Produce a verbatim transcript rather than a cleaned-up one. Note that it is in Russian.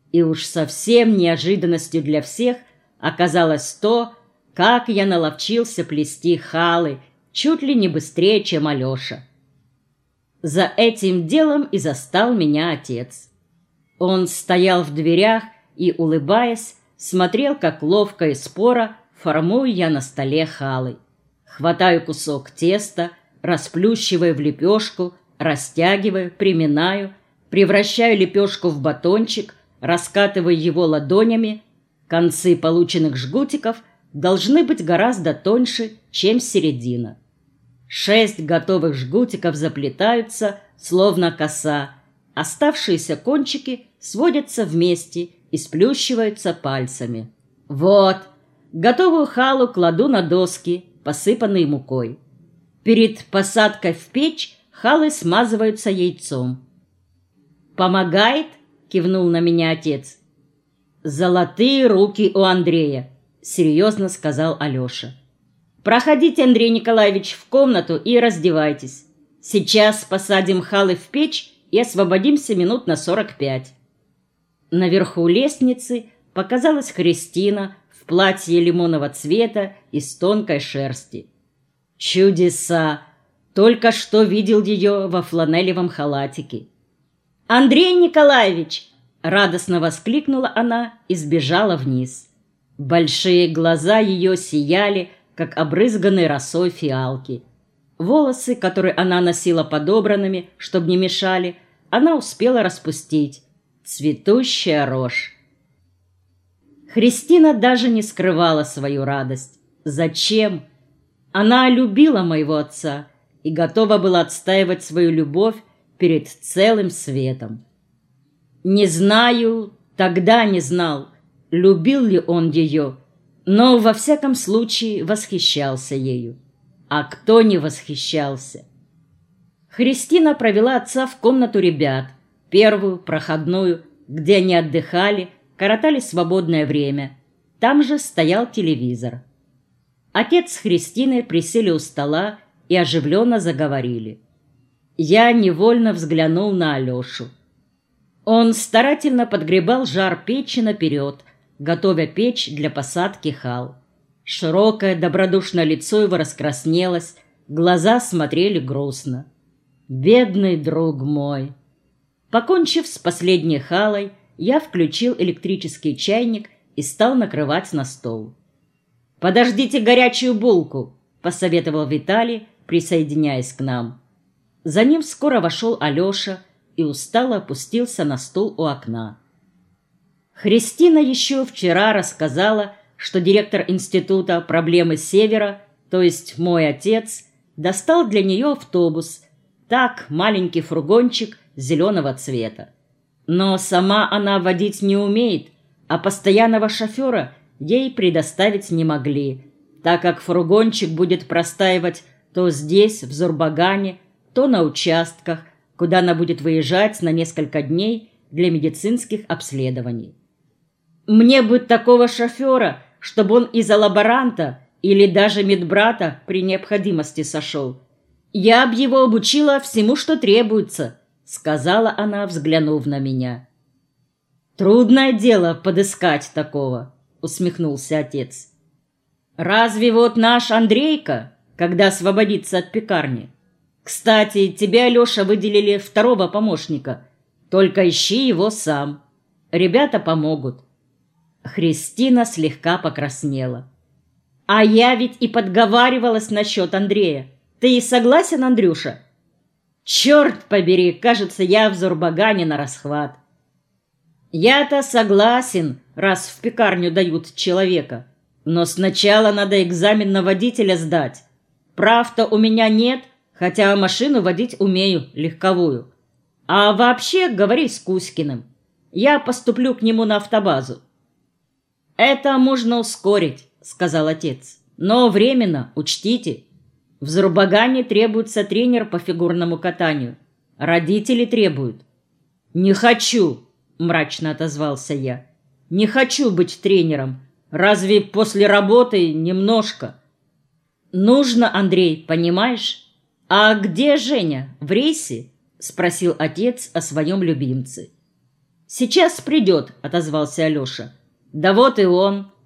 И уж совсем неожиданностью для всех оказалось то, как я наловчился плести халы, чуть ли не быстрее, чем Алеша. За этим делом и застал меня отец. Он стоял в дверях и, улыбаясь, смотрел, как ловко и споро формую я на столе халы. Хватаю кусок теста, расплющиваю в лепешку, растягиваю, приминаю, превращаю лепешку в батончик, раскатываю его ладонями. Концы полученных жгутиков должны быть гораздо тоньше, чем середина. Шесть готовых жгутиков заплетаются, словно коса. Оставшиеся кончики сводятся вместе и сплющиваются пальцами. Вот, готовую халу кладу на доски, посыпанные мукой. Перед посадкой в печь халы смазываются яйцом. «Помогает?» — кивнул на меня отец. «Золотые руки у Андрея», — серьезно сказал Алеша. «Проходите, Андрей Николаевич, в комнату и раздевайтесь. Сейчас посадим халы в печь и освободимся минут на сорок пять». Наверху лестницы показалась Христина в платье лимонного цвета из тонкой шерсти. Чудеса! Только что видел ее во фланелевом халатике. «Андрей Николаевич!» — радостно воскликнула она и сбежала вниз. Большие глаза ее сияли, как обрызганные росой фиалки. Волосы, которые она носила подобранными, чтобы не мешали, она успела распустить. Цветущая рожь. Христина даже не скрывала свою радость. Зачем? Она любила моего отца и готова была отстаивать свою любовь перед целым светом. Не знаю, тогда не знал, любил ли он ее, но во всяком случае восхищался ею. А кто не восхищался? Христина провела отца в комнату ребят, первую, проходную, где они отдыхали, коротали свободное время. Там же стоял телевизор. Отец с Христиной присели у стола и оживленно заговорили. Я невольно взглянул на Алешу. Он старательно подгребал жар печи наперед, готовя печь для посадки хал. Широкое добродушное лицо его раскраснелось, глаза смотрели грустно. «Бедный друг мой!» Покончив с последней халой, я включил электрический чайник и стал накрывать на стол. «Подождите горячую булку», — посоветовал Виталий, присоединяясь к нам. За ним скоро вошел Алеша и устало опустился на стул у окна. Христина еще вчера рассказала, что директор института «Проблемы Севера», то есть мой отец, достал для нее автобус, так, маленький фургончик зеленого цвета. Но сама она водить не умеет, а постоянного шофера ей предоставить не могли, так как фургончик будет простаивать то здесь, в Зурбагане, то на участках, куда она будет выезжать на несколько дней для медицинских обследований. Мне бы такого шофера, чтобы он из-за лаборанта или даже медбрата при необходимости сошел. Я б его обучила всему, что требуется, сказала она, взглянув на меня. Трудное дело подыскать такого, усмехнулся отец. Разве вот наш Андрейка, когда освободится от пекарни? Кстати, тебе, Алеша, выделили второго помощника. Только ищи его сам. Ребята помогут. Христина слегка покраснела. А я ведь и подговаривалась насчет Андрея. Ты и согласен, Андрюша? Черт побери, кажется, я в Зурбагане на расхват. Я-то согласен, раз в пекарню дают человека. Но сначала надо экзамен на водителя сдать. Прав-то у меня нет, хотя машину водить умею, легковую. А вообще говори с Кузькиным. Я поступлю к нему на автобазу. Это можно ускорить, сказал отец. Но временно, учтите. В Зурбагане требуется тренер по фигурному катанию. Родители требуют. Не хочу, мрачно отозвался я. Не хочу быть тренером. Разве после работы немножко? Нужно, Андрей, понимаешь? А где Женя? В рейсе? Спросил отец о своем любимце. «Сейчас придет», — отозвался Алеша. «Да вот и он».